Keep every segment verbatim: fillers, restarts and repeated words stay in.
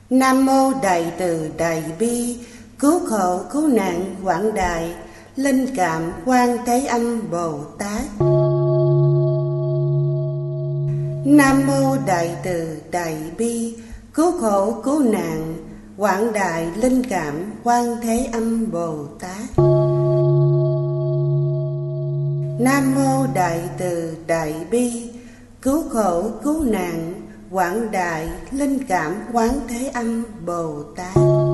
Nam mô Đại Từ Đại Bi Cứu khổ cứu nạn quảng đại Linh cảm Quan Thế Âm Bồ Tát. Nam mô Đại Từ Đại Bi Cứu khổ cứu nạn quảng đại Linh cảm Quan Thế Âm Bồ Tát. Nam mô Đại Từ Đại Bi Cứu khổ cứu nạn quảng đại Linh cảm Quán Thế Âm Bồ Tát.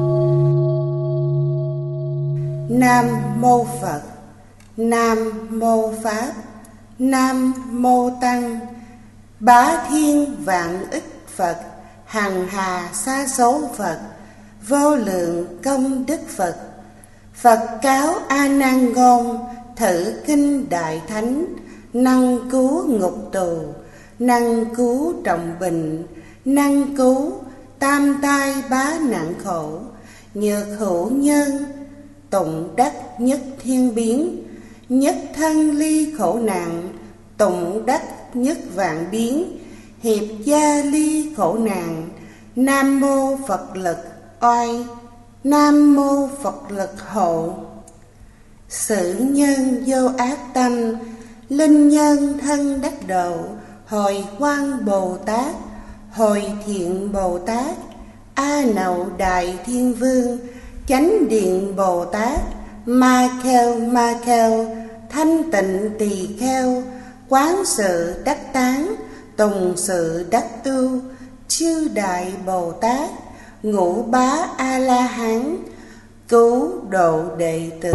Nam mô Phật. Nam mô Pháp. Nam mô Tăng. Bá thiên vạn ức Phật, hằng hà sa số Phật, vô lượng công đức Phật. Phật cáo A Nan ngôn, thử kinh đại thánh, năng cứu ngục tù, năng cứu trọng bệnh, năng cứu tam tai bá nạn khổ. Nhược hữu nhân, tụng đắc nhất thiên biến, nhất thân ly khổ nạn, tụng đắc nhất vạn biến, hiệp gia ly khổ nạn. Nam mô Phật lực oai, Nam mô Phật lực hộ. Sự nhân vô ác tâm, linh nhân thân đắc độ. Hồi Quang Bồ Tát, Hồi Thiện Bồ Tát, A Nậu Đại Thiên Vương, Chánh Điện Bồ Tát, Ma Kheo Ma Kheo, Thanh Tịnh Tỳ Kheo, Quán Sự Đắc Tán, Tùng Sự Đắc Tu, Chư Đại Bồ Tát, Ngũ Bá A La Hán, cứu độ đệ tử.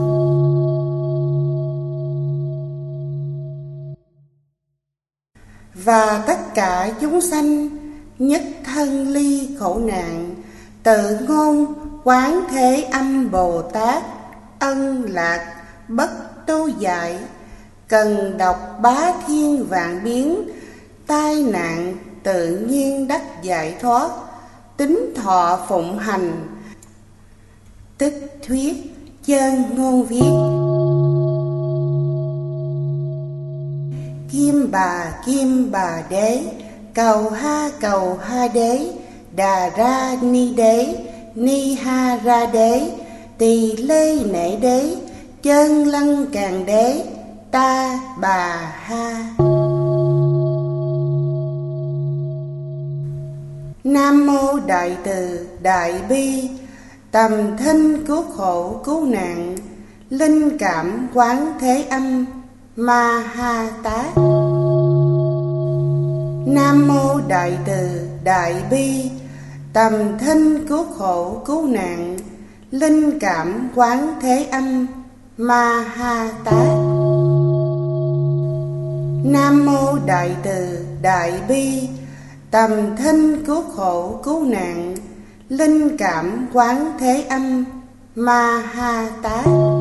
Và tất cả chúng sanh nhất thân ly khổ nạn, tự ngôn Quán Thế Âm Bồ Tát, ân lạc bất tu dại. Cần đọc bá thiên vạn biến, tai nạn tự nhiên đắc giải thoát. Tính thọ phụng hành, tích thuyết chân ngôn viết. Kim bà kim bà đế, cầu ha cầu ha đế, đà ra ni đế, ni ha ra đế, tỳ lê nể đế, chân lăng càng đế, ta bà ha. Nam mô Đại Từ Đại Bi tầm thinh cứu khổ cứu nạn, linh cảm Quán Thế Âm Ma Ha Tát. Nam mô Đại Từ Đại Bi tầm thinh cứu khổ cứu nạn, linh cảm Quán Thế Âm Ma Ha Tát. Nam mô Đại Từ Đại Bi tầm thinh cứu khổ cứu nạn, linh cảm Quán Thế Âm Ma Ha Tát.